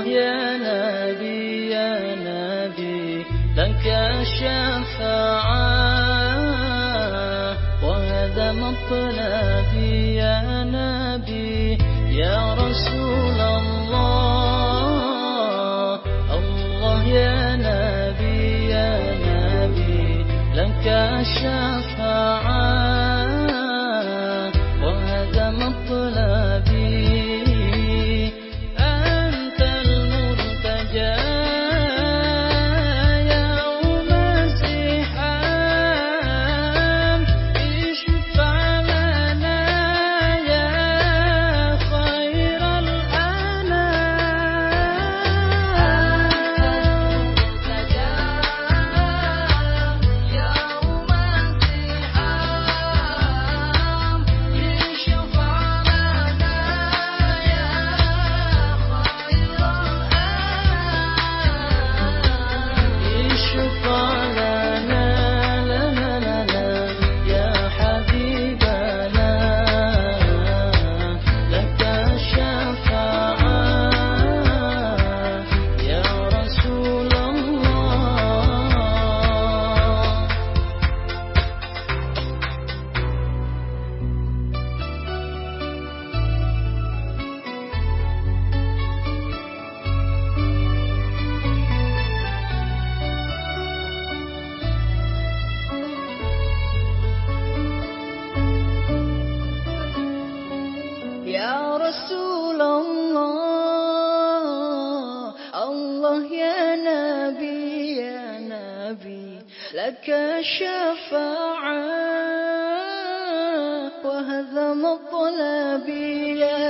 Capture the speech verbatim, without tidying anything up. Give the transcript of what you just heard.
يا نبي يا نبي لك الشفاعة وهذا مطلبي يا نبي يا رسول الله. الله يا نبي يا نبي لك الشفاعة وهذا مطلبي. أنت المرتجى يوم الزحام اشفع لنا يا خير الأنام. أنت المرتجى يوم الزحام اشفع لنا يا خير الأنام. اشفع لنا لنا لنا يا حبيبنا لك الشفاعة يا رسول الله. يا رسول الله. الله يا نبي يا نبي لك الشفاعة وهذا مطلبي يا